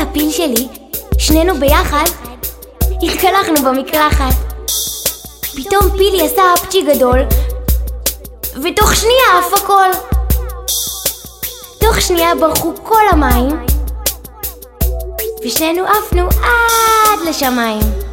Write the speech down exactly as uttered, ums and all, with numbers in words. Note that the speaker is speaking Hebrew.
והפיל שלי, שנינו ביחד, התקלחנו במקלחת. פתאום פילי עשה אפצ'י גדול, ותוך שנייה עף הכל. תוך שנייה ברחו כל המים, ושנינו עפנו עד לשמיים.